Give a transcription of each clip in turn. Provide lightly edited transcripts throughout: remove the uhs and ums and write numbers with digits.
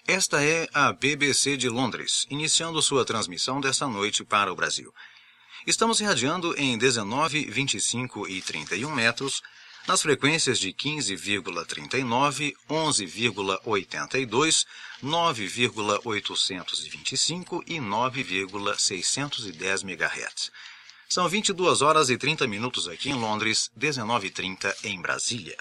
Esta é a BBC de Londres, iniciando sua transmissão desta noite para o Brasil. Estamos irradiando em 19, 25 e 31 metros, nas frequências de 15,39, 11,82, 9,825 e 9,610 MHz. São 22 horas e 30 minutos aqui em Londres, 19h30 em Brasília.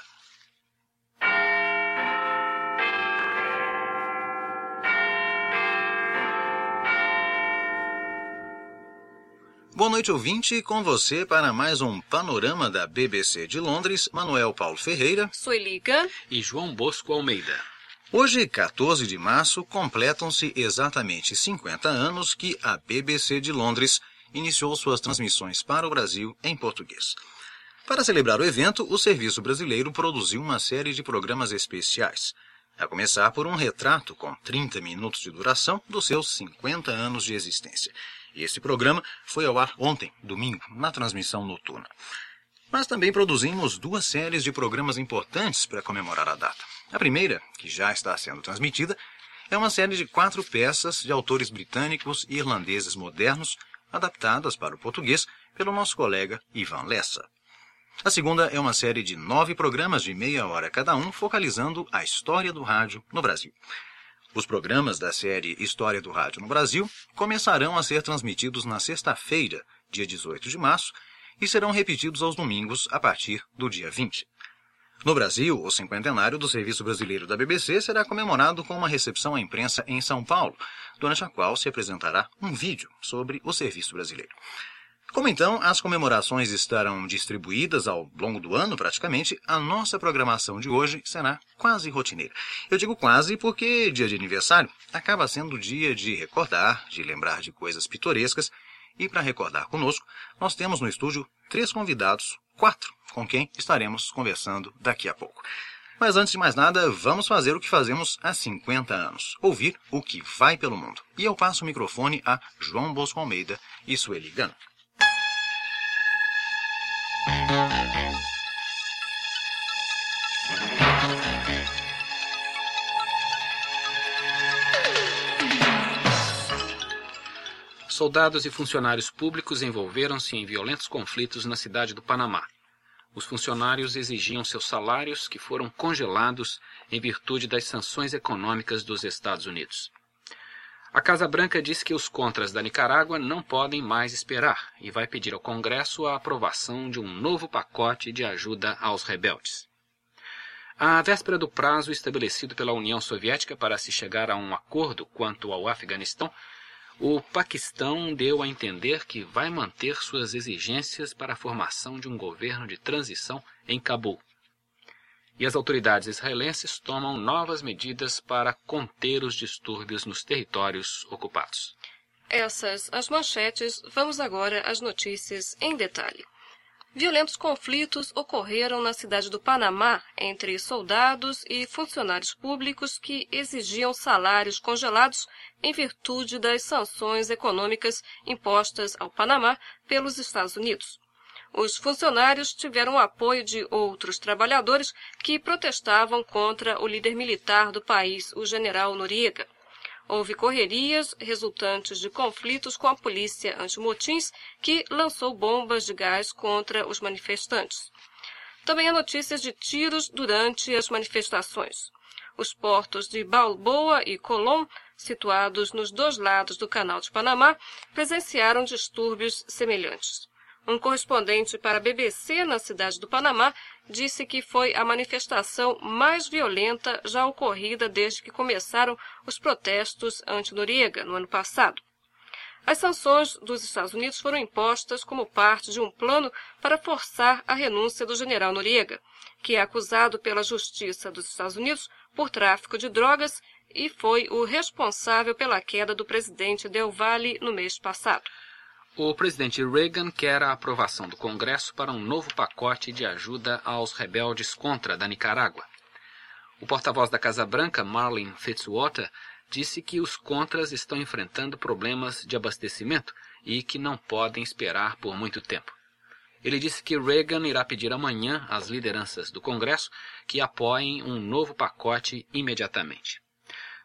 Boa noite, ouvinte, com você para mais um panorama da BBC de Londres, Manuel Paulo Ferreira, Sueli Gunn e João Bosco Almeida. Hoje, 14 de março, completam-se exatamente 50 anos que a BBC de Londres iniciou suas transmissões para o Brasil em português. Para celebrar o evento, o Serviço Brasileiro produziu uma série de programas especiais, a começar por um retrato com 30 minutos de duração dos seus 50 anos de existência. Esse programa foi ao ar ontem, domingo, na transmissão noturna. Mas também produzimos duas séries de programas importantes para comemorar a data. A primeira, que já está sendo transmitida, é uma série de 4 peças de autores britânicos e irlandeses modernos, adaptadas para o português pelo nosso colega Ivan Lessa. A segunda é uma série de 9 programas de meia hora cada um, focalizando a história do rádio no Brasil. Os programas da série História do Rádio no Brasil começarão a ser transmitidos na sexta-feira, dia 18 de março, e serão repetidos aos domingos a partir do dia 20. No Brasil, o cinquentenário do Serviço Brasileiro da BBC será comemorado com uma recepção à imprensa em São Paulo, durante a qual se apresentará um vídeo sobre o Serviço Brasileiro. Como então as comemorações estarão distribuídas ao longo do ano praticamente, a nossa programação de hoje será quase rotineira. Eu digo quase porque dia de aniversário acaba sendo dia de recordar, de lembrar de coisas pitorescas, e para recordar conosco, nós temos no estúdio 3 convidados, 4, com quem estaremos conversando daqui a pouco. Mas antes de mais nada, vamos fazer o que fazemos há 50 anos, ouvir o que vai pelo mundo. E eu passo o microfone a João Bosco Almeida e Sueli Gunn. Soldados e funcionários públicos envolveram-se em violentos conflitos na cidade do Panamá. Os funcionários exigiam seus salários, que foram congelados em virtude das sanções econômicas dos Estados Unidos. A Casa Branca diz que os contras da Nicarágua não podem mais esperar e vai pedir ao Congresso a aprovação de um novo pacote de ajuda aos rebeldes. À véspera do prazo estabelecido pela União Soviética para se chegar a um acordo quanto ao Afeganistão, o Paquistão deu a entender que vai manter suas exigências para a formação de um governo de transição em Cabul. E as autoridades israelenses tomam novas medidas para conter os distúrbios nos territórios ocupados. Essas as manchetes, vamos agora às notícias em detalhe. Violentos conflitos ocorreram na cidade do Panamá entre soldados e funcionários públicos que exigiam salários congelados em virtude das sanções econômicas impostas ao Panamá pelos Estados Unidos. Os funcionários tiveram o apoio de outros trabalhadores que protestavam contra o líder militar do país, o general Noriega. Houve correrias resultantes de conflitos com a polícia antimotins, que lançou bombas de gás contra os manifestantes. Também há notícias de tiros durante as manifestações. Os portos de Balboa e Colón, situados nos 2 lados do Canal de Panamá, presenciaram distúrbios semelhantes. Um correspondente para a BBC na cidade do Panamá disse que foi a manifestação mais violenta já ocorrida desde que começaram os protestos anti-Noriega no ano passado. As sanções dos Estados Unidos foram impostas como parte de um plano para forçar a renúncia do general Noriega, que é acusado pela Justiça dos Estados Unidos por tráfico de drogas e foi o responsável pela queda do presidente Del Valle no mês passado. O presidente Reagan quer a aprovação do Congresso para um novo pacote de ajuda aos rebeldes contra da Nicarágua. O porta-voz da Casa Branca, Marlene Fitzwater, disse que os contras estão enfrentando problemas de abastecimento e que não podem esperar por muito tempo. Ele disse que Reagan irá pedir amanhã às lideranças do Congresso que apoiem um novo pacote imediatamente.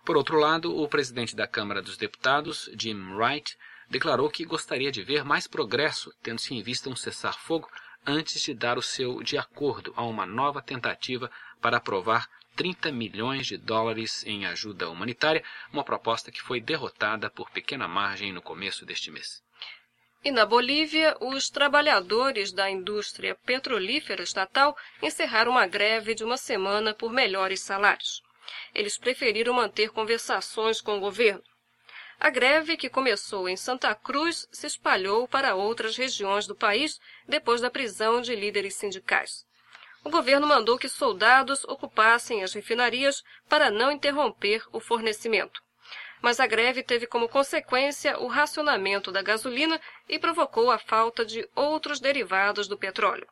Por outro lado, o presidente da Câmara dos Deputados, Jim Wright, declarou que gostaria de ver mais progresso, tendo-se em vista um cessar-fogo, antes de dar o seu de acordo a uma nova tentativa para aprovar 30 milhões de dólares em ajuda humanitária, uma proposta que foi derrotada por pequena margem no começo deste mês. E na Bolívia, os trabalhadores da indústria petrolífera estatal encerraram uma greve de uma semana por melhores salários. Eles preferiram manter conversações com o governo. A greve, que começou em Santa Cruz, se espalhou para outras regiões do país depois da prisão de líderes sindicais. O governo mandou que soldados ocupassem as refinarias para não interromper o fornecimento. Mas a greve teve como consequência o racionamento da gasolina e provocou a falta de outros derivados do petróleo.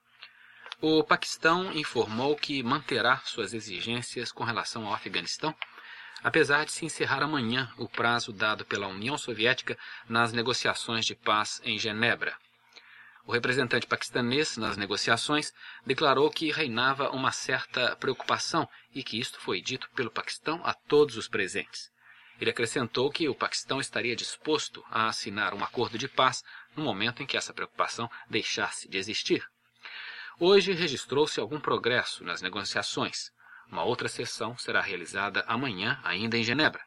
O Paquistão informou que manterá suas exigências com relação ao Afeganistão, apesar de se encerrar amanhã o prazo dado pela União Soviética nas negociações de paz em Genebra. O representante paquistanês nas negociações declarou que reinava uma certa preocupação e que isto foi dito pelo Paquistão a todos os presentes. Ele acrescentou que o Paquistão estaria disposto a assinar um acordo de paz no momento em que essa preocupação deixasse de existir. Hoje registrou-se algum progresso nas negociações. Uma outra sessão será realizada amanhã, ainda em Genebra.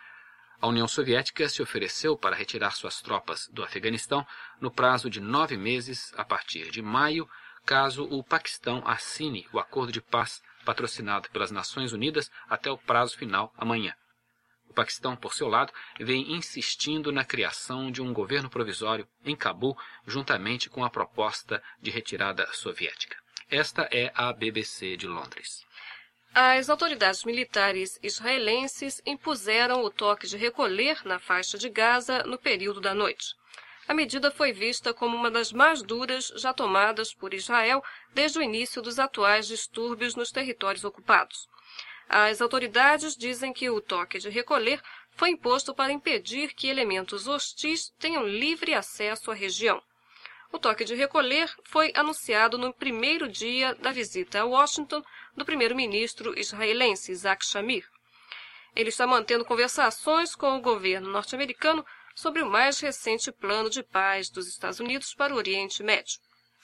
A União Soviética se ofereceu para retirar suas tropas do Afeganistão no prazo de 9 meses a partir de maio, caso o Paquistão assine o acordo de paz patrocinado pelas Nações Unidas até o prazo final amanhã. O Paquistão, por seu lado, vem insistindo na criação de um governo provisório em Cabul, juntamente com a proposta de retirada soviética. Esta é a BBC de Londres. As autoridades militares israelenses impuseram o toque de recolher na faixa de Gaza no período da noite. A medida foi vista como uma das mais duras já tomadas por Israel desde o início dos atuais distúrbios nos territórios ocupados. As autoridades dizem que o toque de recolher foi imposto para impedir que elementos hostis tenham livre acesso à região. O toque de recolher foi anunciado no primeiro dia da visita a Washington do primeiro-ministro israelense Isaac Shamir. Ele está mantendo conversações com o governo norte-americano sobre o mais recente plano de paz dos Estados Unidos para o Oriente Médio.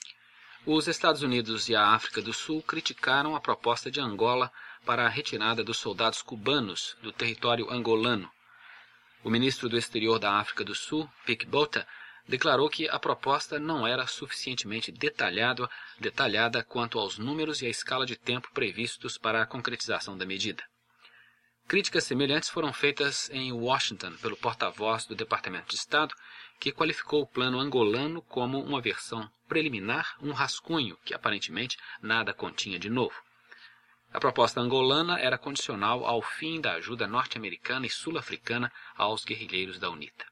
Os Estados Unidos e a África do Sul criticaram a proposta de Angola para a retirada dos soldados cubanos do território angolano. O ministro do Exterior da África do Sul, Pik Botha, declarou que a proposta não era suficientemente detalhada quanto aos números e à escala de tempo previstos para a concretização da medida. Críticas semelhantes foram feitas em Washington pelo porta-voz do Departamento de Estado, que qualificou o plano angolano como uma versão preliminar, um rascunho que aparentemente nada continha de novo. A proposta angolana era condicional ao fim da ajuda norte-americana e sul-africana aos guerrilheiros da UNITA.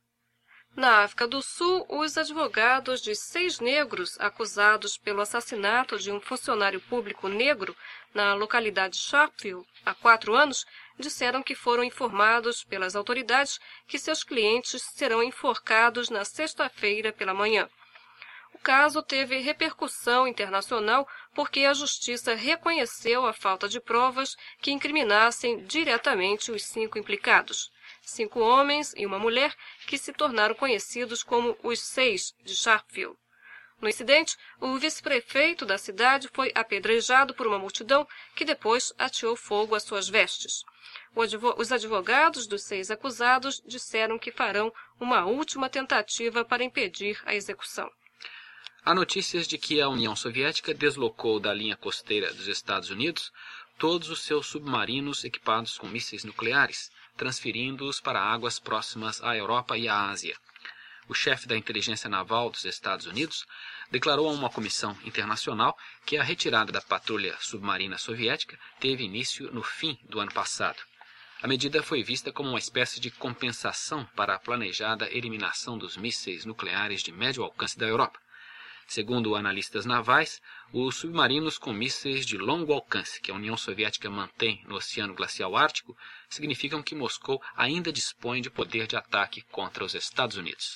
Na África do Sul, os advogados de 6 negros acusados pelo assassinato de um funcionário público negro na localidade de Sharpeville há 4 anos disseram que foram informados pelas autoridades que seus clientes serão enforcados na sexta-feira pela manhã. O caso teve repercussão internacional porque a justiça reconheceu a falta de provas que incriminassem diretamente os 5 implicados. 5 homens e uma mulher que se tornaram conhecidos como os 6 de Sharpeville. No incidente, o vice-prefeito da cidade foi apedrejado por uma multidão que depois ateou fogo às suas vestes. Os advogados dos 6 acusados disseram que farão uma última tentativa para impedir a execução. Há notícias de que a União Soviética deslocou da linha costeira dos Estados Unidos todos os seus submarinos equipados com mísseis nucleares, transferindo-os para águas próximas à Europa e à Ásia. O chefe da inteligência naval dos Estados Unidos declarou a uma comissão internacional que a retirada da patrulha submarina soviética teve início no fim do ano passado. A medida foi vista como uma espécie de compensação para a planejada eliminação dos mísseis nucleares de médio alcance da Europa. Segundo analistas navais, os submarinos com mísseis de longo alcance que a União Soviética mantém no Oceano Glacial Ártico significam que Moscou ainda dispõe de poder de ataque contra os Estados Unidos.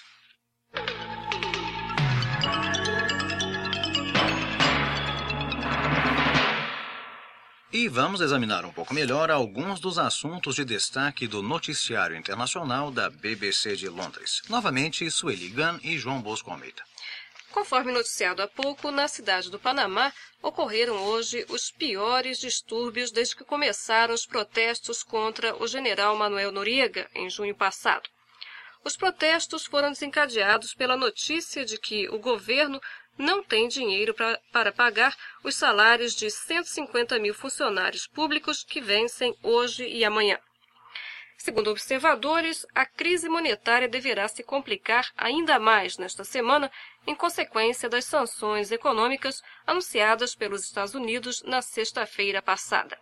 E vamos examinar um pouco melhor alguns dos assuntos de destaque do noticiário internacional da BBC de Londres. Novamente, Sueli Gunn e João Bosco Almeida. Conforme noticiado há pouco, na cidade do Panamá, ocorreram hoje os piores distúrbios desde que começaram os protestos contra o general Manuel Noriega, em junho passado. Os protestos foram desencadeados pela notícia de que o governo não tem dinheiro para pagar os salários de 150 mil funcionários públicos que vencem hoje e amanhã. Segundo observadores, a crise monetária deverá se complicar ainda mais nesta semana em consequência das sanções econômicas anunciadas pelos Estados Unidos na sexta-feira passada.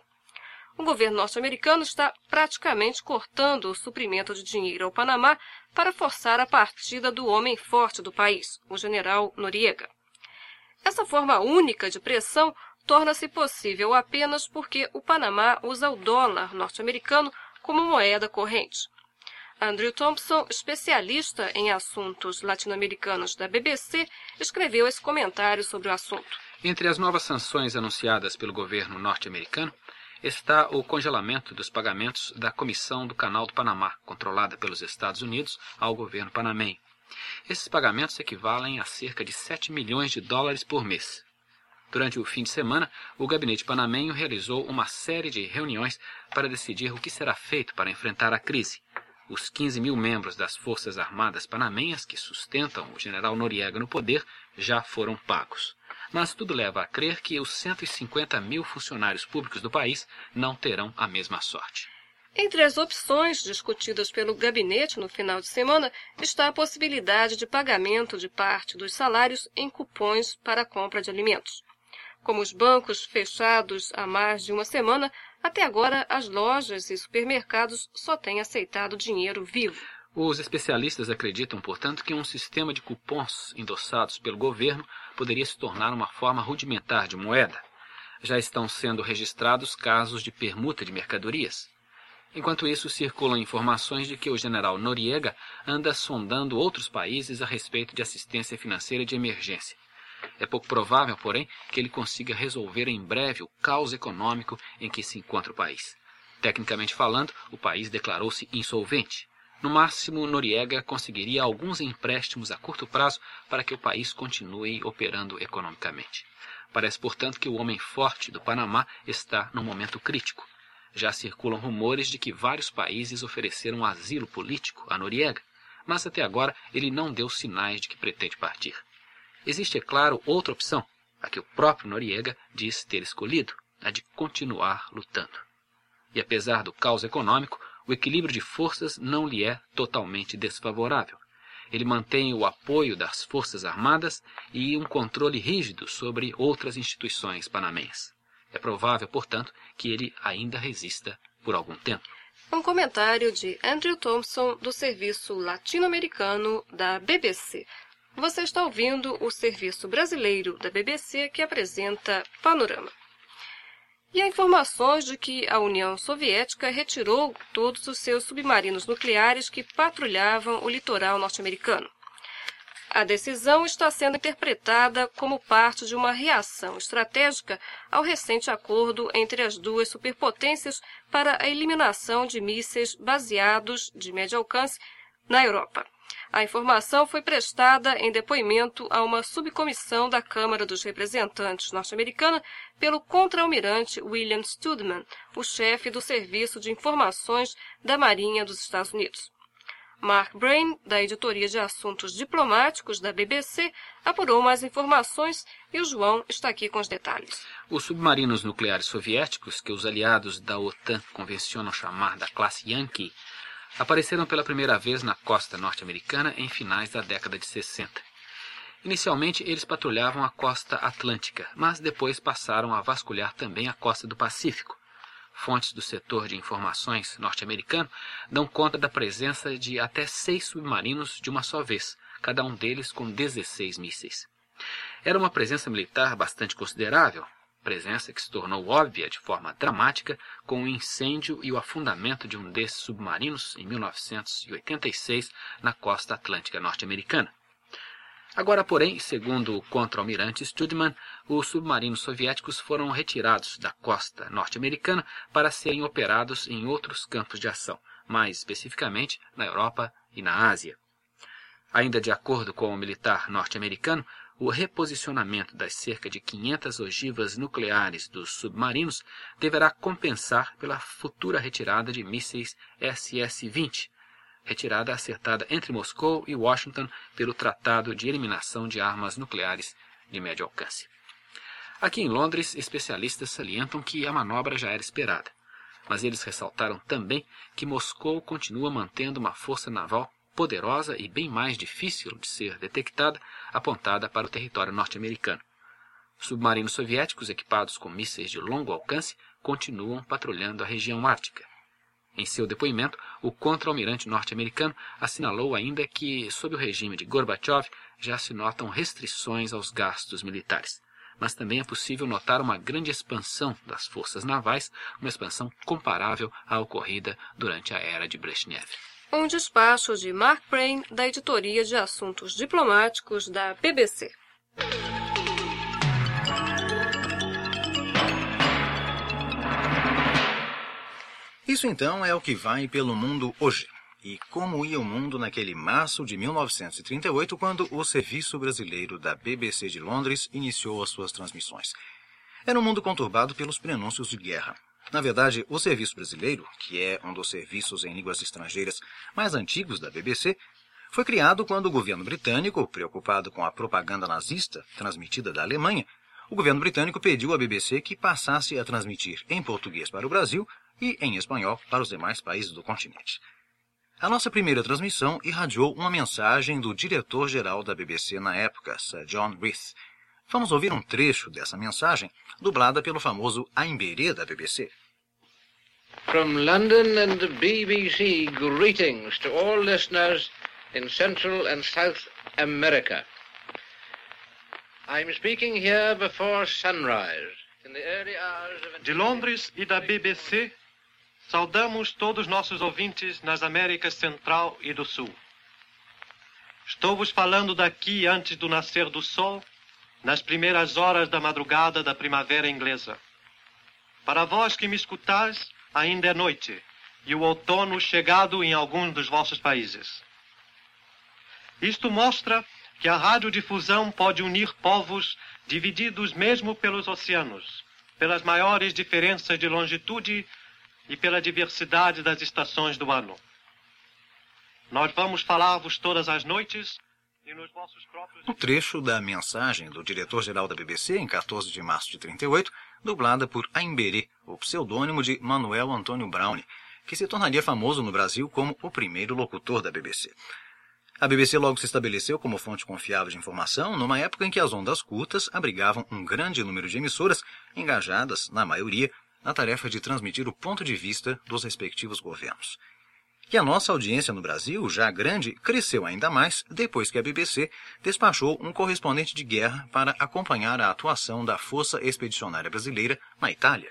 O governo norte-americano está praticamente cortando o suprimento de dinheiro ao Panamá para forçar a partida do homem forte do país, o general Noriega. Essa forma única de pressão torna-se possível apenas porque o Panamá usa o dólar norte-americano como moeda corrente. Andrew Thompson, especialista em assuntos latino-americanos da BBC, escreveu esse comentário sobre o assunto. Entre as novas sanções anunciadas pelo governo norte-americano está o congelamento dos pagamentos da Comissão do Canal do Panamá, controlada pelos Estados Unidos, ao governo panamenho. Esses pagamentos equivalem a cerca de 7 milhões de dólares por mês. Durante o fim de semana, o gabinete panamenho realizou uma série de reuniões para decidir o que será feito para enfrentar a crise. Os 15 mil membros das Forças Armadas panamenhas que sustentam o general Noriega no poder já foram pagos. Mas tudo leva a crer que os 150 mil funcionários públicos do país não terão a mesma sorte. Entre as opções discutidas pelo gabinete no final de semana está a possibilidade de pagamento de parte dos salários em cupons para a compra de alimentos. Como os bancos fechados há mais de uma semana, até agora as lojas e supermercados só têm aceitado dinheiro vivo. Os especialistas acreditam, portanto, que um sistema de cupons endossados pelo governo poderia se tornar uma forma rudimentar de moeda. Já estão sendo registrados casos de permuta de mercadorias. Enquanto isso, circulam informações de que o general Noriega anda sondando outros países a respeito de assistência financeira de emergência. É pouco provável, porém, que ele consiga resolver em breve o caos econômico em que se encontra o país. Tecnicamente falando, o país declarou-se insolvente. No máximo, Noriega conseguiria alguns empréstimos a curto prazo para que o país continue operando economicamente. Parece, portanto, que o homem forte do Panamá está num momento crítico. Já circulam rumores de que vários países ofereceram asilo político a Noriega, mas até agora ele não deu sinais de que pretende partir. Existe, é claro, outra opção, a que o próprio Noriega diz ter escolhido, a de continuar lutando. E apesar do caos econômico, o equilíbrio de forças não lhe é totalmente desfavorável. Ele mantém o apoio das Forças Armadas e um controle rígido sobre outras instituições panamenhas. É provável, portanto, que ele ainda resista por algum tempo. Um comentário de Andrew Thompson, do Serviço Latino-Americano da BBC. Você está ouvindo o serviço brasileiro da BBC que apresenta Panorama. E há informações de que a União Soviética retirou todos os seus submarinos nucleares que patrulhavam o litoral norte-americano. A decisão está sendo interpretada como parte de uma reação estratégica ao recente acordo entre as duas superpotências para a eliminação de mísseis baseados de médio alcance na Europa. A informação foi prestada em depoimento a uma subcomissão da Câmara dos Representantes norte-americana pelo contra-almirante William Studman, o chefe do Serviço de Informações da Marinha dos Estados Unidos. Mark Brain, da Editoria de Assuntos Diplomáticos da BBC, apurou mais informações e o João está aqui com os detalhes. Os submarinos nucleares soviéticos, que os aliados da OTAN convencionam chamar da classe Yankee, apareceram pela primeira vez na costa norte-americana em finais da década de 60. Inicialmente, eles patrulhavam a costa atlântica, mas depois passaram a vasculhar também a costa do Pacífico. Fontes do setor de informações norte-americano dão conta da presença de até 6 submarinos de uma só vez, cada um deles com 16 mísseis. Era uma presença militar bastante considerável, presença que se tornou óbvia de forma dramática com o incêndio e o afundamento de um desses submarinos em 1986 na costa atlântica norte-americana. Agora, porém, segundo o contra-almirante Studman, os submarinos soviéticos foram retirados da costa norte-americana para serem operados em outros campos de ação, mais especificamente na Europa e na Ásia. Ainda de acordo com o militar norte-americano, o reposicionamento das cerca de 500 ogivas nucleares dos submarinos deverá compensar pela futura retirada de mísseis SS-20, retirada acertada entre Moscou e Washington pelo Tratado de Eliminação de Armas Nucleares de Médio Alcance. Aqui em Londres, especialistas salientam que a manobra já era esperada, mas eles ressaltaram também que Moscou continua mantendo uma força naval poderosa e bem mais difícil de ser detectada, apontada para o território norte-americano. Submarinos soviéticos equipados com mísseis de longo alcance continuam patrulhando a região ártica. Em seu depoimento, o contra-almirante norte-americano assinalou ainda que, sob o regime de Gorbachev, já se notam restrições aos gastos militares. Mas também é possível notar uma grande expansão das forças navais, uma expansão comparável à ocorrida durante a era de Brezhnev. Um despacho de Mark Brain, da Editoria de Assuntos Diplomáticos da BBC. Isso então é o que vai pelo mundo hoje. E como ia o mundo naquele março de 1938, quando o Serviço Brasileiro da BBC de Londres iniciou as suas transmissões. Era um mundo conturbado pelos prenúncios de guerra. Na verdade, o Serviço Brasileiro, que é um dos serviços em línguas estrangeiras mais antigos da BBC, foi criado quando o governo britânico, preocupado com a propaganda nazista transmitida da Alemanha, o governo britânico pediu à BBC que passasse a transmitir em português para o Brasil e em espanhol para os demais países do continente. A nossa primeira transmissão irradiou uma mensagem do diretor-geral da BBC na época, Sir John Reith. Vamos ouvir um trecho dessa mensagem, dublada pelo famoso Aimberê da BBC. From London and the BBC, greetings to all listeners in Central and South America. I'm speaking here before sunrise, in the early hours of... De Londres e da BBC, saudamos todos nossos ouvintes nas Américas Central e do Sul. Estou vos falando daqui antes do nascer do sol, nas primeiras horas da madrugada da primavera inglesa. Para vós que me escutais, ainda é noite, e o outono chegado em alguns dos vossos países. Isto mostra que a radiodifusão pode unir povos divididos mesmo pelos oceanos, pelas maiores diferenças de longitude e pela diversidade das estações do ano. Nós vamos falar-vos todas as noites e nos vossos próprios... Um trecho da mensagem do diretor-geral da BBC em 14 de março de 38, dublada por Aimberê, o pseudônimo de Manuel Antônio Browne, que se tornaria famoso no Brasil como o primeiro locutor da BBC. A BBC logo se estabeleceu como fonte confiável de informação numa época em que as ondas curtas abrigavam um grande número de emissoras engajadas, na maioria, na tarefa de transmitir o ponto de vista dos respectivos governos. E a nossa audiência no Brasil, já grande, cresceu ainda mais depois que a BBC despachou um correspondente de guerra para acompanhar a atuação da Força Expedicionária Brasileira na Itália.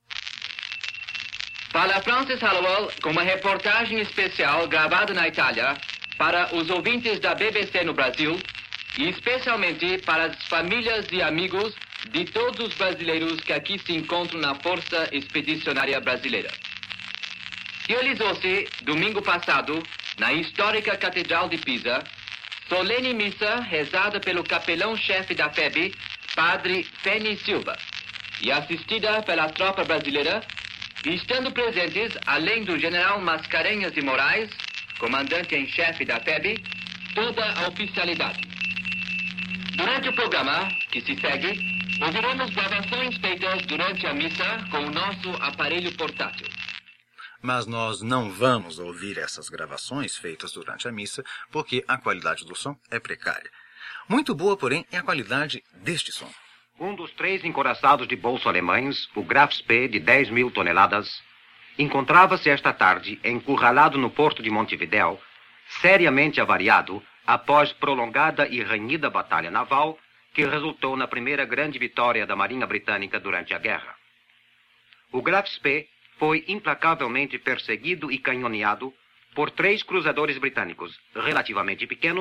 Fala Francis Hallowell com uma reportagem especial gravada na Itália para os ouvintes da BBC no Brasil e especialmente para as famílias e amigos de todos os brasileiros que aqui se encontram na Força Expedicionária Brasileira. Realizou-se, domingo passado, na histórica Catedral de Pisa, solene missa rezada pelo capelão-chefe da FEB, Padre Feni Silva, e assistida pela tropa brasileira, estando presentes, além do general Mascarenhas e Moraes, comandante-em-chefe da FEB, toda a oficialidade. Durante o programa, que se segue, ouviremos gravações feitas durante a missa com o nosso aparelho portátil. Mas nós não vamos ouvir essas gravações feitas durante a missa, porque a qualidade do som é precária. Muito boa, porém, é a qualidade deste som. Um dos 3 encoraçados de bolso alemães, o Graf Spee, de 10 mil toneladas, encontrava-se esta tarde encurralado no porto de Montevidéu, seriamente avariado após prolongada e renhida batalha naval que resultou na primeira grande vitória da Marinha Britânica durante a guerra. O Graf Spee foi implacavelmente perseguido e canhoneado por 3 cruzadores britânicos, relativamente pequenos,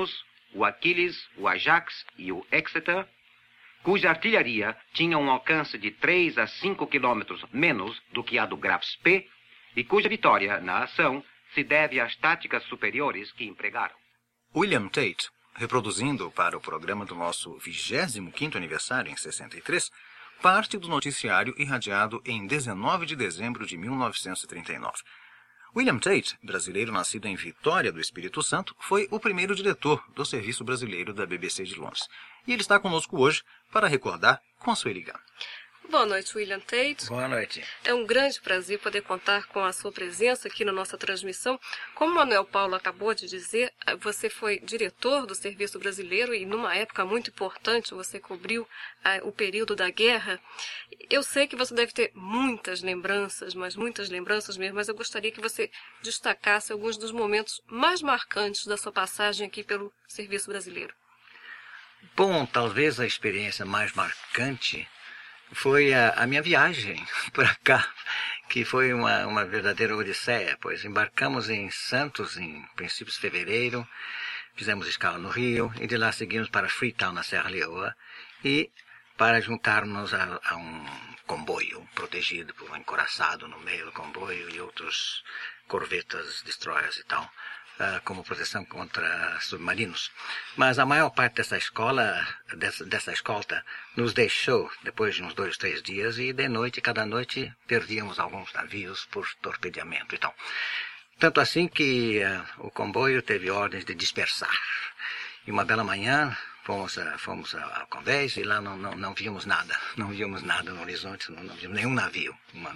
o Achilles, o Ajax e o Exeter, cuja artilharia tinha um alcance de 3 a 5 quilômetros menos do que a do Graf Spee, e cuja vitória na ação se deve às táticas superiores que empregaram. William Tate, reproduzindo para o programa do nosso 25º aniversário em 63, parte do noticiário irradiado em 19 de dezembro de 1939. William Tate, brasileiro nascido em Vitória do Espírito Santo, foi o primeiro diretor do Serviço Brasileiro da BBC de Londres. E ele está conosco hoje para recordar Consuelo Gunn. Boa noite, William Tate. Boa noite. É um grande prazer poder contar com a sua presença aqui na nossa transmissão. Como o Manuel Paulo acabou de dizer, você foi diretor do Serviço Brasileiro e numa época muito importante você cobriu o período da guerra. Eu sei que você deve ter muitas lembranças, mas muitas lembranças mesmo, mas eu gostaria que você destacasse alguns dos momentos mais marcantes da sua passagem aqui pelo Serviço Brasileiro. Bom, talvez a experiência mais marcante foi a minha viagem para cá, que foi uma verdadeira odisseia, pois embarcamos em Santos em princípios de fevereiro, fizemos escala no Rio e de lá seguimos para Freetown, na Serra Leoa, e para juntarmos a um comboio protegido por um encoraçado no meio do comboio e outros corvetas, destroyers e tal, como proteção contra submarinos. Mas a maior parte dessa escolta nos deixou depois de uns 2, 3 dias e de noite, cada noite, perdíamos alguns navios por torpedeamento e tal. Tanto assim que o comboio teve ordens de dispersar. E uma bela manhã fomos ao convés e lá não vimos nada. Não vimos nada no horizonte, não vimos nenhum navio.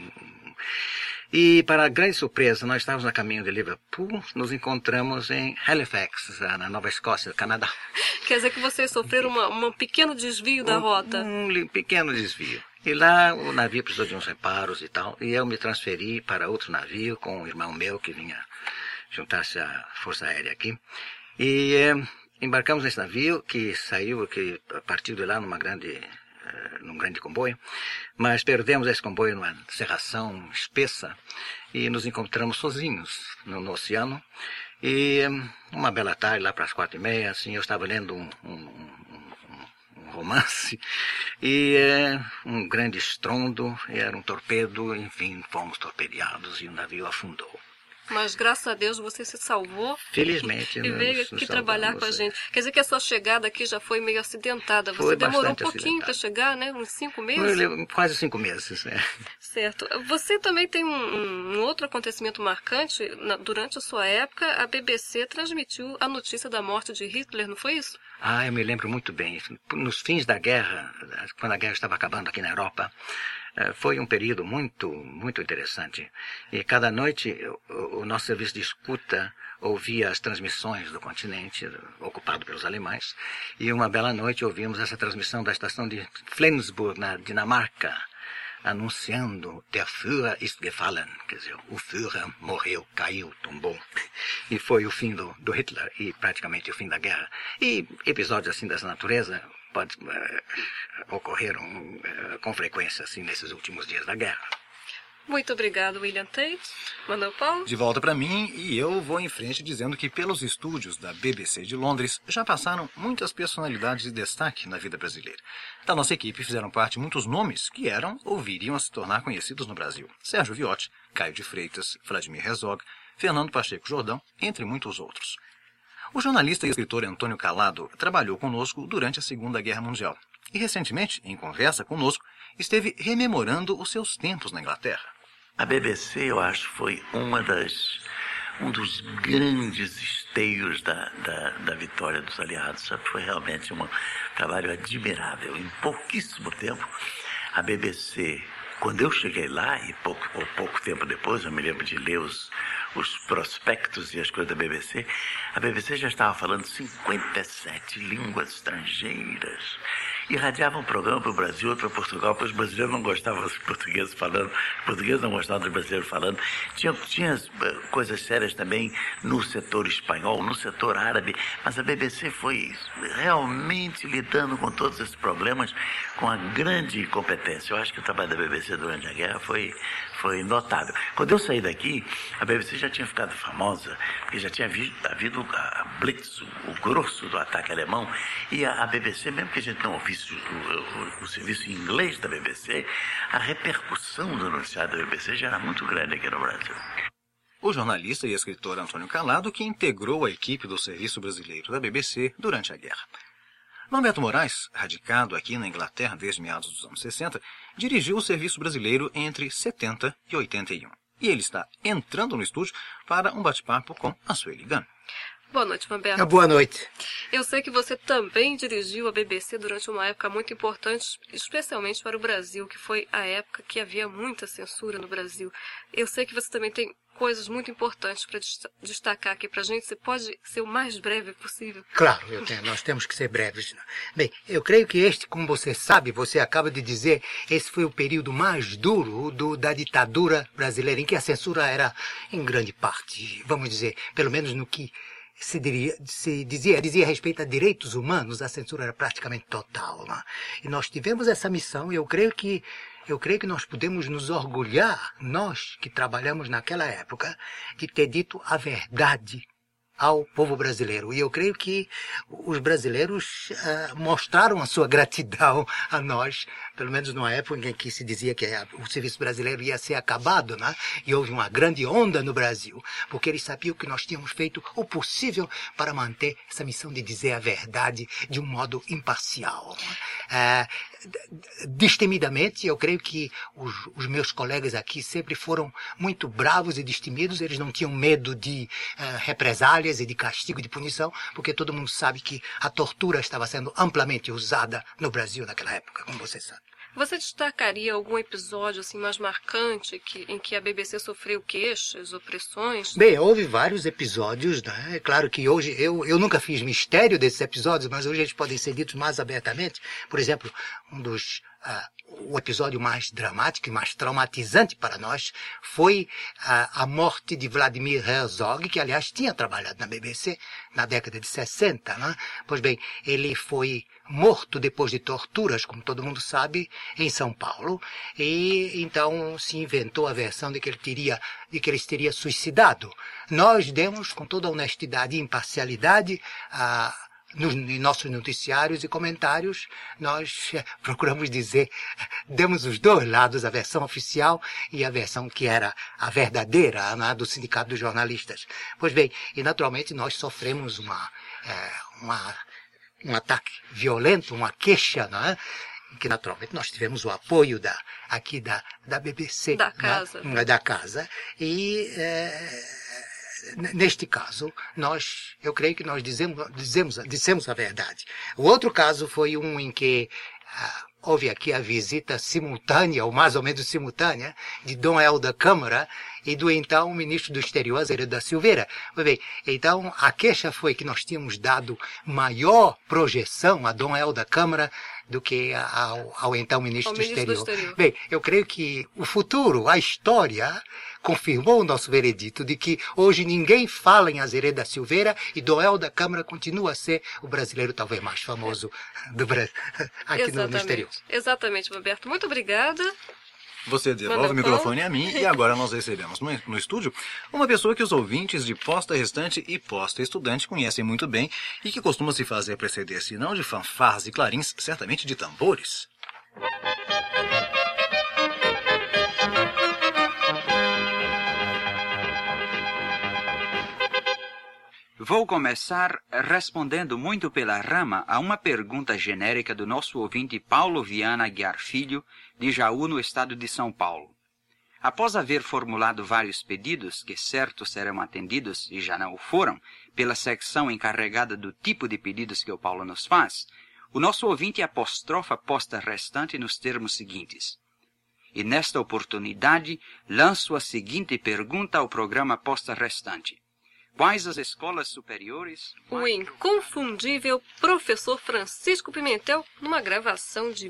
E, para a grande surpresa, nós estávamos a caminho de Liverpool, nos encontramos em Halifax, na Nova Escócia, Canadá. Quer dizer que vocês sofreram um pequeno desvio da rota? Um pequeno desvio. E lá o navio precisou de uns reparos e tal, e eu me transferi para outro navio com um irmão meu que vinha juntar-se à Força Aérea aqui. E embarcamos nesse navio que partiu de lá num grande comboio, mas perdemos esse comboio numa serração espessa e nos encontramos sozinhos no oceano. E uma bela tarde, lá para as 4h30, assim, eu estava lendo um romance e um grande estrondo, era um torpedo, enfim, fomos torpedeados e o navio afundou. Mas, graças a Deus, você se salvou. Felizmente. E veio aqui trabalhar com a gente. Quer dizer que a sua chegada aqui já foi meio acidentada. Você demorou um pouquinho para chegar, né? Uns 5 meses? Quase 5 meses, né? Certo. Você também tem um outro acontecimento marcante. Durante a sua época, a BBC transmitiu a notícia da morte de Hitler, não foi isso? Eu me lembro muito bem. Nos fins da guerra, quando a guerra estava acabando aqui na Europa, foi um período muito, muito interessante. E cada noite o nosso serviço de escuta ouvia as transmissões do continente ocupado pelos alemães. E uma bela noite ouvimos essa transmissão da estação de Flensburg, na Dinamarca, anunciando Der Führer ist gefallen, quer dizer, o Führer morreu, caiu, tombou. E foi o fim do Hitler e praticamente o fim da guerra. E episódios assim dessa natureza ocorreram com frequência assim nesses últimos dias da guerra. Muito obrigado, William Tate. Manuel Paulo? De volta para mim, e eu vou em frente dizendo que pelos estúdios da BBC de Londres já passaram muitas personalidades de destaque na vida brasileira. Da nossa equipe fizeram parte muitos nomes que eram ou viriam a se tornar conhecidos no Brasil. Sérgio Viotti, Caio de Freitas, Vladimir Herzog, Fernando Pacheco Jordão, entre muitos outros. O jornalista e escritor Antônio Calado trabalhou conosco durante a Segunda Guerra Mundial e recentemente, em conversa conosco, esteve rememorando os seus tempos na Inglaterra. A BBC, eu acho, foi um dos grandes esteios da vitória dos aliados. Foi realmente um trabalho admirável. Em pouquíssimo tempo, a BBC, quando eu cheguei lá, e pouco tempo depois, eu me lembro de ler os prospectos e as coisas da BBC, a BBC já estava falando 57 línguas estrangeiras. Irradiava um programa para o Brasil, outro para Portugal, porque os brasileiros não gostavam dos portugueses falando, os portugueses não gostavam dos brasileiros falando. Tinha coisas sérias também no setor espanhol, no setor árabe, mas a BBC foi realmente lidando com todos esses problemas com a grande competência. Eu acho que o trabalho da BBC durante a guerra foi foi notável. Quando eu saí daqui, a BBC já tinha ficado famosa, porque já tinha havido a Blitz, o grosso do ataque alemão, e a BBC, mesmo que a gente não ouvisse o serviço em inglês da BBC, a repercussão do noticiário da BBC já era muito grande aqui no Brasil. O jornalista e escritor Antônio Calado, que integrou a equipe do Serviço Brasileiro da BBC durante a guerra. Norberto Moraes, radicado aqui na Inglaterra desde meados dos anos 60, dirigiu o Serviço Brasileiro entre 70 e 81. E ele está entrando no estúdio para um bate-papo com a Sueli Gunn. Boa noite, Norberto. Boa noite. Eu sei que você também dirigiu a BBC durante uma época muito importante, especialmente para o Brasil, que foi a época que havia muita censura no Brasil. Eu sei que você também tem coisas muito importantes para destacar aqui para a gente. Você pode ser o mais breve possível? Claro, nós temos que ser breves. Bem, eu creio que este, como você sabe, você acaba de dizer, esse foi o período mais duro da ditadura brasileira, em que a censura era, em grande parte, vamos dizer, pelo menos no que dizia respeito a direitos humanos, a censura era praticamente total. Né? E nós tivemos essa missão e eu creio que nós podemos nos orgulhar, nós que trabalhamos naquela época, de ter dito a verdade ao povo brasileiro. E eu creio que os brasileiros mostraram a sua gratidão a nós, pelo menos numa época em que se dizia que o serviço brasileiro ia ser acabado, né? E houve uma grande onda no Brasil, porque eles sabiam que nós tínhamos feito o possível para manter essa missão de dizer a verdade de um modo imparcial. Destemidamente, eu creio que os meus colegas aqui sempre foram muito bravos e destemidos, eles não tinham medo de represálias e de castigo, de punição, porque todo mundo sabe que a tortura estava sendo amplamente usada no Brasil naquela época, como você sabe. Você destacaria algum episódio assim mais marcante em que a BBC sofreu queixas, opressões? Bem, houve vários episódios, né? É claro que hoje eu nunca fiz mistério desses episódios, mas hoje eles podem ser ditos mais abertamente. Por exemplo, o episódio mais dramático e mais traumatizante para nós foi a morte de Vladimir Herzog, que aliás tinha trabalhado na BBC na década de 60, né? Pois bem, ele foi morto depois de torturas, como todo mundo sabe, em São Paulo, e então se inventou a versão de que ele teria suicidado. Nós demos, com toda a honestidade e imparcialidade, nos nossos noticiários e comentários, nós procuramos dizer, demos os dois lados, a versão oficial e a versão que era a verdadeira, né, do Sindicato dos Jornalistas. Pois bem, e naturalmente nós sofremos um ataque violento, uma queixa, né, que naturalmente nós tivemos o apoio da BBC. Da casa. Né, da casa. E neste caso, eu creio que nós dissemos a verdade. O outro caso foi um em que houve aqui a visita simultânea, ou mais ou menos simultânea, de Dom Helder Câmara e do então ministro do Exterior, Azeredo da Silveira. Bem, então, a queixa foi que nós tínhamos dado maior projeção a Dom Helder Câmara do que ao então ministro do Exterior. Bem, eu creio que o futuro, a história, confirmou o nosso veredito de que hoje ninguém fala em Azeredo da Silveira e Dom Helder Câmara continua a ser o brasileiro talvez mais famoso do Brasil, aqui no exterior. Exatamente, Roberto. Muito obrigada. Você devolve o microfone a mim e agora nós recebemos no estúdio uma pessoa que os ouvintes de Posta Restante e Posta Estudante conhecem muito bem e que costuma se fazer preceder, se não de fanfarras e clarins, certamente de tambores. Vou começar respondendo muito pela rama a uma pergunta genérica do nosso ouvinte Paulo Viana Aguiar Filho, de Jaú, no estado de São Paulo. Após haver formulado vários pedidos, que certo serão atendidos, e já não o foram, pela secção encarregada do tipo de pedidos que o Paulo nos faz, o nosso ouvinte apostrofa Posta Restante nos termos seguintes. E nesta oportunidade, lanço a seguinte pergunta ao programa Posta Restante. Quais as escolas superiores? O inconfundível professor Francisco Pimentel, numa gravação de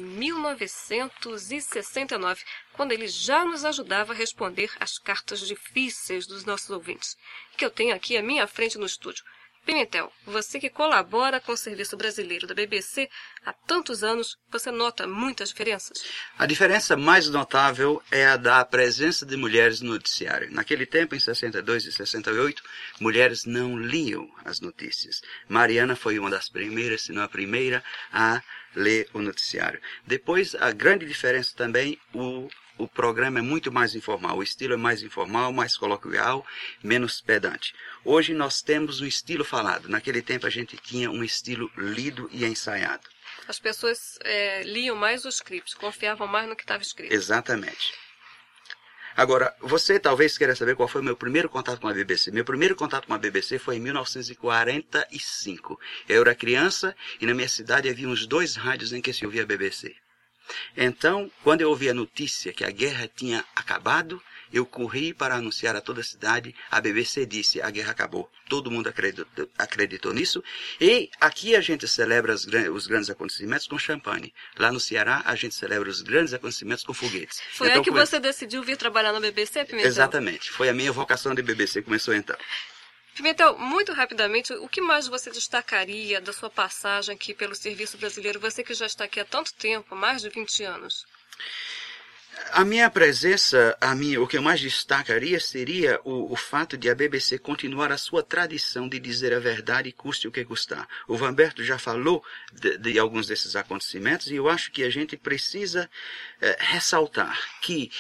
1969, quando ele já nos ajudava a responder às cartas difíceis dos nossos ouvintes, que eu tenho aqui à minha frente no estúdio. Pimentel, você que colabora com o Serviço Brasileiro da BBC há tantos anos, você nota muitas diferenças? A diferença mais notável é a da presença de mulheres no noticiário. Naquele tempo, em 62 e 68, mulheres não liam as notícias. Mariana foi uma das primeiras, se não a primeira, a ler o noticiário. Depois, a grande diferença também, o programa é muito mais informal, o estilo é mais informal, mais coloquial, menos pedante. Hoje nós temos um estilo falado. Naquele tempo a gente tinha um estilo lido e ensaiado. As pessoas liam mais os scripts, confiavam mais no que estava escrito. Exatamente. Agora, você talvez queira saber qual foi o meu primeiro contato com a BBC. Meu primeiro contato com a BBC foi em 1945. Eu era criança e na minha cidade havia uns 2 rádios em que se ouvia a BBC. Então, quando eu ouvi a notícia que a guerra tinha acabado, eu corri para anunciar a toda a cidade. A BBC disse, a guerra acabou. Todo mundo acreditou nisso. E aqui a gente celebra os grandes acontecimentos com champanhe. Lá no Ceará, a gente celebra os grandes acontecimentos com foguetes. Foi então, aí que você decidiu vir trabalhar na BBC, Pimentel? Exatamente. Foi a minha vocação de BBC, começou então. Pimentel, muito rapidamente, o que mais você destacaria da sua passagem aqui pelo Serviço Brasileiro? Você que já está aqui há tanto tempo, mais de 20 anos. A minha presença, o que eu mais destacaria seria o fato de a BBC continuar a sua tradição de dizer a verdade, custe o que custar. O Vanberto já falou de alguns desses acontecimentos e eu acho que a gente precisa ressaltar que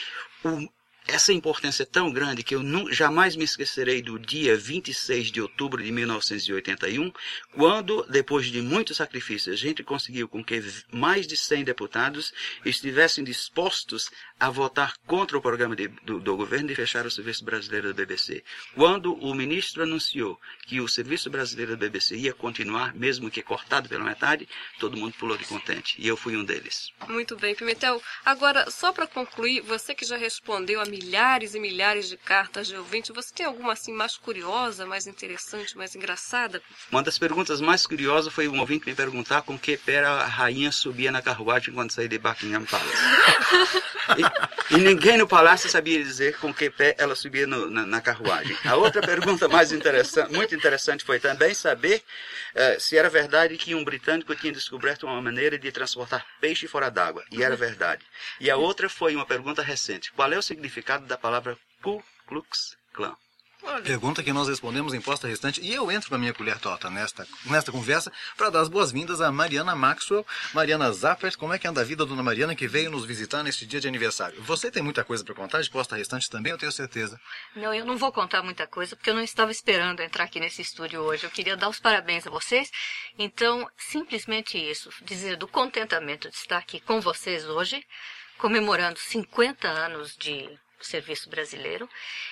essa importância é tão grande que eu jamais me esquecerei do dia 26 de outubro de 1981, quando, depois de muitos sacrifícios, a gente conseguiu com que mais de 100 deputados estivessem dispostos a votar contra o programa do governo de fechar o Serviço Brasileiro da BBC. Quando o ministro anunciou que o Serviço Brasileiro da BBC ia continuar, mesmo que cortado pela metade, todo mundo pulou de contente. E eu fui um deles. Muito bem, Pimentel. Agora, só para concluir, você que já respondeu a milhares e milhares de cartas de ouvinte, você tem alguma assim mais curiosa, mais interessante, mais engraçada? Uma das perguntas mais curiosas foi um ouvinte me perguntar com que pé a rainha subia na carruagem quando saía de Buckingham Palace. E ninguém no palácio sabia dizer com que pé ela subia na carruagem. A outra pergunta muito interessante foi também saber se era verdade que um britânico tinha descoberto uma maneira de transportar peixe fora d'água. E era verdade. E a outra foi uma pergunta recente. Qual é o significado da palavra Ku Klux Klan? Pergunta que nós respondemos em posta restante. E eu entro com a minha colher torta nesta conversa para dar as boas-vindas a Mariana Maxwell. Mariana Zappert, como é que anda a vida, dona Mariana, que veio nos visitar neste dia de aniversário? Você tem muita coisa para contar de posta restante também, eu tenho certeza. Não, eu não vou contar muita coisa, porque eu não estava esperando entrar aqui nesse estúdio hoje. Eu queria dar os parabéns a vocês. Então, simplesmente isso, dizer do contentamento de estar aqui com vocês hoje, comemorando 50 anos de Serviço Brasileiro.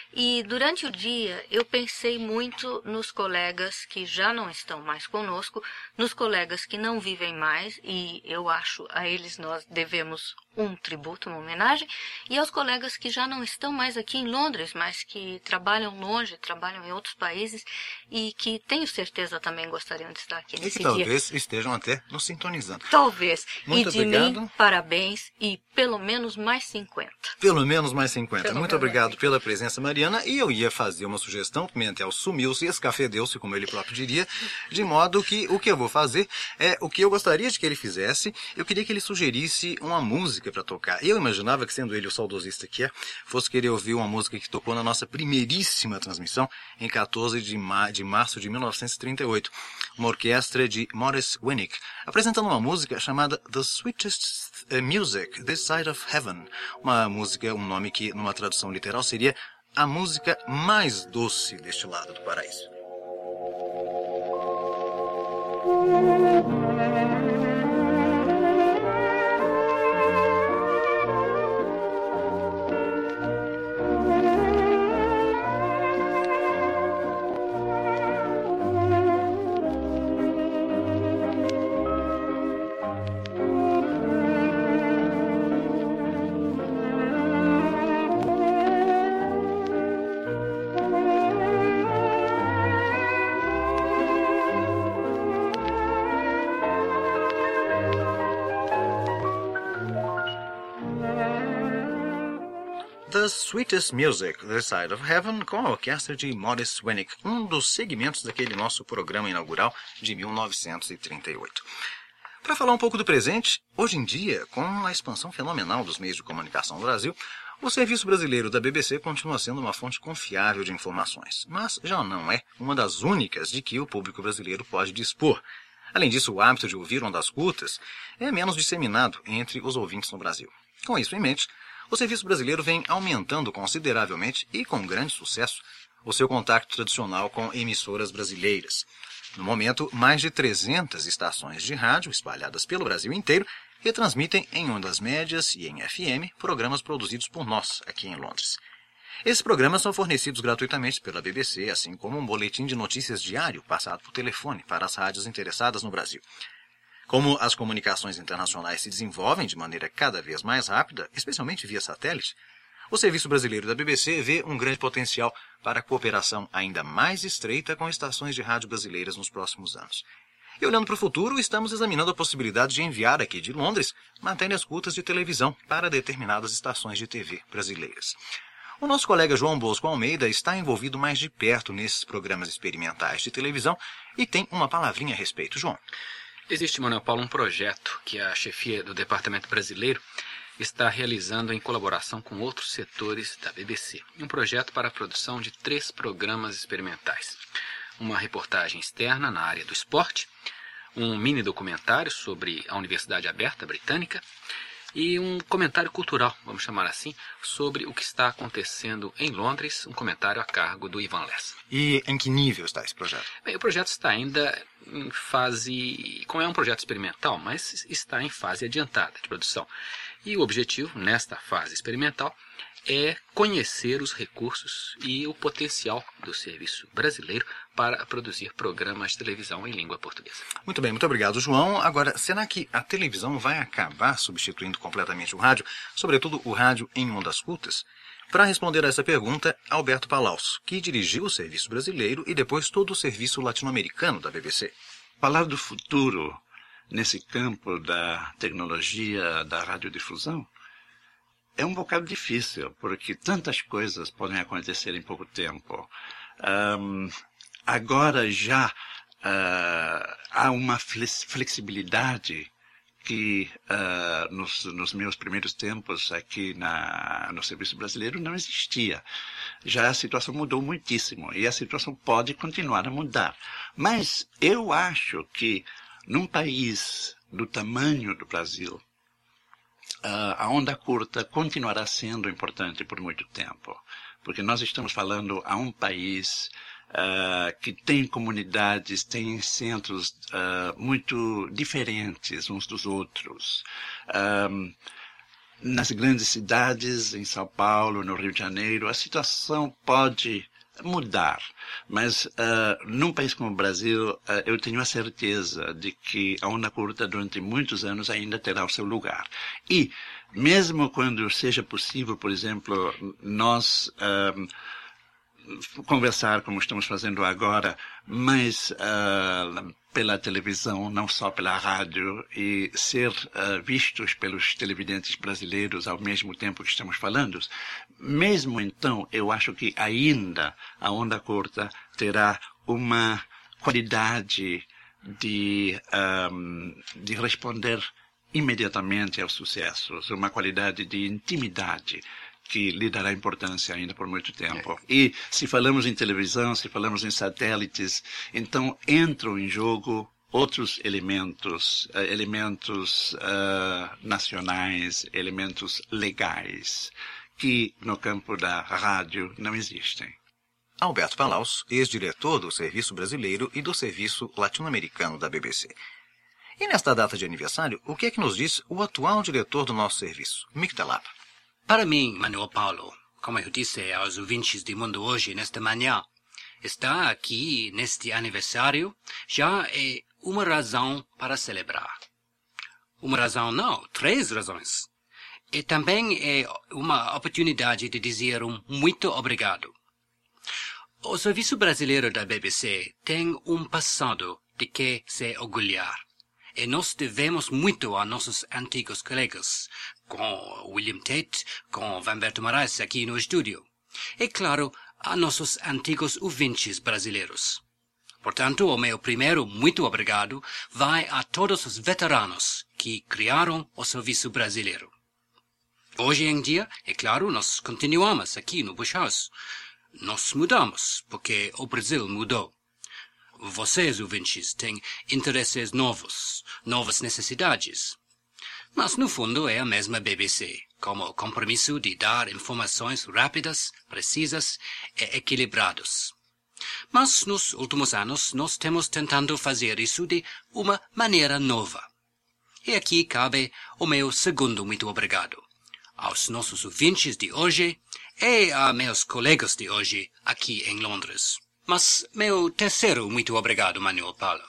E durante o dia eu pensei muito nos colegas que já não estão mais conosco, nos colegas que não vivem mais, e eu acho a eles nós devemos um tributo, uma homenagem, e aos colegas que já não estão mais aqui em Londres, mas que trabalham longe, trabalham em outros países e que tenho certeza também gostariam de estar aqui nesse dia. E que talvez estejam até nos sintonizando. Talvez. Muito e de obrigado. mim, parabéns e pelo menos mais 50. Pelo menos mais 50. Muito obrigado pela presença, Mariana. E eu ia fazer uma sugestão, Pimentel sumiu-se, escafedeu-se, como ele próprio diria, de modo que o que eu vou fazer é o que eu gostaria de que ele fizesse. Eu queria que ele sugerisse uma música para tocar. Eu imaginava que, sendo ele o saudosista que é, fosse querer ouvir uma música que tocou na nossa primeiríssima transmissão, em 14 de março de 1938. Uma orquestra de Morris Winnick, apresentando uma música chamada The Sweetest Music This Side of Heaven. Uma música, um nome que, numa tradução literal, seria a música mais doce deste lado do paraíso. apenas Sweetest Music, The Side of Heaven, com a orquestra de Morris Swenick, um dos segmentos daquele nosso programa inaugural de 1938. Para falar um pouco do presente, hoje em dia, com a expansão fenomenal dos meios de comunicação no Brasil, o serviço brasileiro da BBC continua sendo uma fonte confiável de informações, mas já não é uma das únicas de que o público brasileiro pode dispor. Além disso, o hábito de ouvir ondas curtas é menos disseminado entre os ouvintes no Brasil. Com isso em mente, o serviço brasileiro vem aumentando consideravelmente e com grande sucesso o seu contato tradicional com emissoras brasileiras. No momento, mais de 300 estações de rádio espalhadas pelo Brasil inteiro retransmitem em ondas médias e em FM programas produzidos por nós aqui em Londres. Esses programas são fornecidos gratuitamente pela BBC, assim como um boletim de notícias diário passado por telefone para as rádios interessadas no Brasil. Como as comunicações internacionais se desenvolvem de maneira cada vez mais rápida, especialmente via satélite, o serviço brasileiro da BBC vê um grande potencial para a cooperação ainda mais estreita com estações de rádio brasileiras nos próximos anos. E olhando para o futuro, estamos examinando a possibilidade de enviar aqui de Londres matérias curtas de televisão para determinadas estações de TV brasileiras. O nosso colega João Bosco Almeida está envolvido mais de perto nesses programas experimentais de televisão e tem uma palavrinha a respeito. João. Existe, Manuel Paulo, um projeto que a chefia do Departamento Brasileiro está realizando em colaboração com outros setores da BBC. Um projeto para a produção de 3 programas experimentais. Uma reportagem externa na área do esporte, um mini documentário sobre a Universidade Aberta Britânica e um comentário cultural, vamos chamar assim, sobre o que está acontecendo em Londres, um comentário a cargo do Ivan Lessa. E em que nível está esse projeto? Bem, o projeto está ainda em fase, como é um projeto experimental, mas está em fase adiantada de produção. E o objetivo, nesta fase experimental, é conhecer os recursos e o potencial do serviço brasileiro para produzir programas de televisão em língua portuguesa. Muito bem, muito obrigado, João. Agora, será que a televisão vai acabar substituindo completamente o rádio, sobretudo o rádio em ondas curtas? Para responder a essa pergunta, Alberto Palaus, que dirigiu o serviço brasileiro e depois todo o serviço latino-americano da BBC. Falar do futuro nesse campo da tecnologia da radiodifusão é um bocado difícil, porque tantas coisas podem acontecer em pouco tempo. Agora já há uma flexibilidade que nos meus primeiros tempos aqui no serviço brasileiro não existia. Já a situação mudou muitíssimo e a situação pode continuar a mudar. Mas eu acho que num país do tamanho do Brasil, a onda curta continuará sendo importante por muito tempo, porque nós estamos falando a um país que tem comunidades, tem centros muito diferentes uns dos outros. Nas grandes cidades, em São Paulo, no Rio de Janeiro, a situação pode mudar, mas num país como o Brasil, eu tenho a certeza de que a onda curta durante muitos anos ainda terá o seu lugar. E mesmo quando seja possível, por exemplo, nós conversar como estamos fazendo agora, mas pela televisão, não só pela rádio, e ser vistos pelos televidentes brasileiros ao mesmo tempo que estamos falando, mesmo então, eu acho que ainda a onda curta terá uma qualidade de responder imediatamente aos sucessos, uma qualidade de intimidade que lhe dará importância ainda por muito tempo. E se falamos em televisão, se falamos em satélites, então entram em jogo outros elementos, nacionais, elementos legais, que no campo da rádio não existem. Alberto Palaus, ex-diretor do Serviço Brasileiro e do Serviço Latino-Americano da BBC. E nesta data de aniversário, o que é que nos diz o atual diretor do nosso serviço, Mick Delap? Para mim, Manuel Paulo, como eu disse aos ouvintes do mundo hoje, nesta manhã, estar aqui neste aniversário já é uma razão para celebrar. Uma razão não, 3 razões. E também é uma oportunidade de dizer muito obrigado. O Serviço Brasileiro da BBC tem um passado de que se orgulhar. e nós devemos muito a nossos antigos colegas, com William Tate, com Vanberto Moraes aqui no estúdio. E, claro, a nossos antigos ouvintes brasileiros. Portanto, o meu primeiro muito obrigado vai a todos os veteranos que criaram o serviço brasileiro. Hoje em dia, é claro, nós continuamos aqui no Bush House. Nós mudamos, porque o Brasil mudou. Vocês, ouvintes, têm interesses novos, novas necessidades. Mas, no fundo, é a mesma BBC, como o compromisso de dar informações rápidas, precisas e equilibradas. Mas, nos últimos anos, nós temos tentado fazer isso de uma maneira nova. E aqui cabe o meu segundo muito obrigado aos nossos ouvintes de hoje e a meus colegas de hoje aqui em Londres. Mas meu terceiro muito obrigado, Manuel Paulo.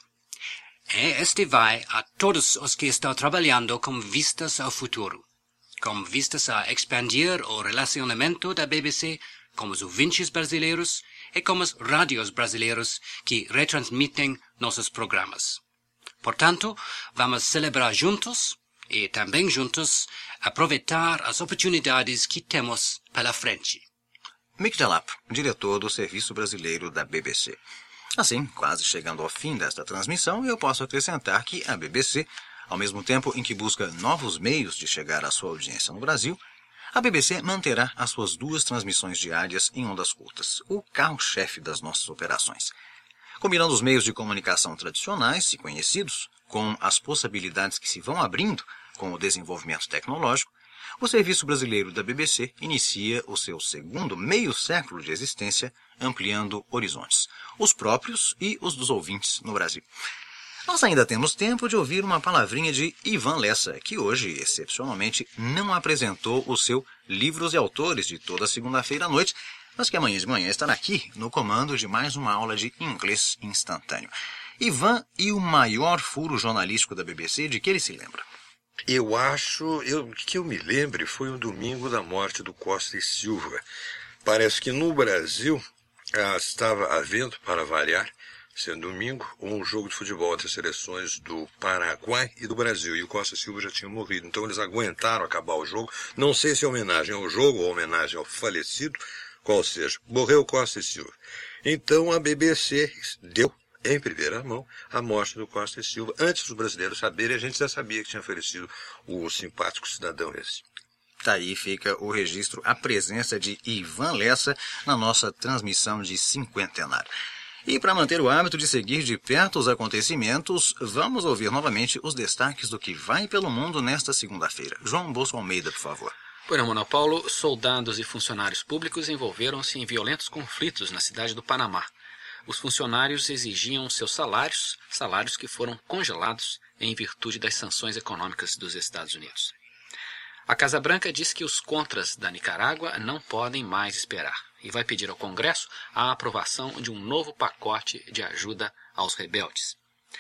Este vai a todos os que estão trabalhando com vistas ao futuro, com vistas a expandir o relacionamento da BBC com os ouvintes brasileiros e com as rádios brasileiros que retransmitem nossos programas. Portanto, vamos celebrar juntos e também juntos aproveitar as oportunidades que temos pela frente. Mick Delap, diretor do Serviço Brasileiro da BBC. Assim, quase chegando ao fim desta transmissão, eu posso acrescentar que a BBC, ao mesmo tempo em que busca novos meios de chegar à sua audiência no Brasil, a BBC manterá as suas 2 transmissões diárias em ondas curtas, o carro-chefe das nossas operações. Combinando os meios de comunicação tradicionais e conhecidos com as possibilidades que se vão abrindo com o desenvolvimento tecnológico, o Serviço Brasileiro da BBC inicia o seu segundo meio século de existência, ampliando horizontes, os próprios e os dos ouvintes no Brasil. Nós ainda temos tempo de ouvir uma palavrinha de Ivan Lessa, que hoje, excepcionalmente, não apresentou o seu Livros e Autores de toda segunda-feira à noite, mas que amanhã de manhã estará aqui no comando de mais uma aula de inglês instantâneo. Ivan, e o maior furo jornalístico da BBC, de que ele se lembra? Eu acho que eu me lembre foi o domingo da morte do Costa e Silva. Parece que no Brasil estava havendo, para variar, sendo domingo, um jogo de futebol entre as seleções do Paraguai e do Brasil. E o Costa e Silva já tinha morrido. Então eles aguentaram acabar o jogo. Não sei se é homenagem ao jogo ou homenagem ao falecido, qual seja. Morreu o Costa e Silva. Então a BBC deu em primeira mão a morte do Costa e Silva. Antes dos brasileiros saberem, a gente já sabia que tinha falecido o simpático cidadão esse. Daí fica o registro, a presença de Ivan Lessa na nossa transmissão de cinquentenário. E para manter o hábito de seguir de perto os acontecimentos, vamos ouvir novamente os destaques do que vai pelo mundo nesta segunda-feira. João Bosco Almeida, por favor. Pois não, Manuel Paulo, soldados e funcionários públicos envolveram-se em violentos conflitos na cidade do Panamá. Os funcionários exigiam seus salários que foram congelados em virtude das sanções econômicas dos Estados Unidos. A Casa Branca diz que os contras da Nicarágua não podem mais esperar e vai pedir ao Congresso a aprovação de um novo pacote de ajuda aos rebeldes.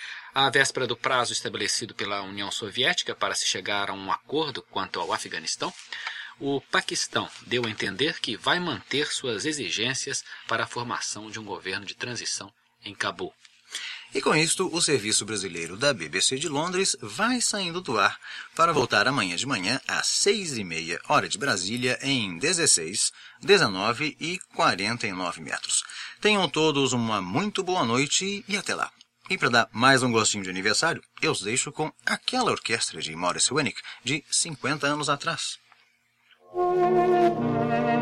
À véspera do prazo estabelecido pela União Soviética para se chegar a um acordo quanto ao Afeganistão, o Paquistão deu a entender que vai manter suas exigências para a formação de um governo de transição em Cabul. E com isto, o Serviço Brasileiro da BBC de Londres vai saindo do ar para voltar amanhã de manhã às 6h30, hora de Brasília, em 16, 19 e 49 metros. Tenham todos uma muito boa noite e até lá. E para dar mais um gostinho de aniversário, eu os deixo com aquela orquestra de Maurice Winnick de 50 anos atrás.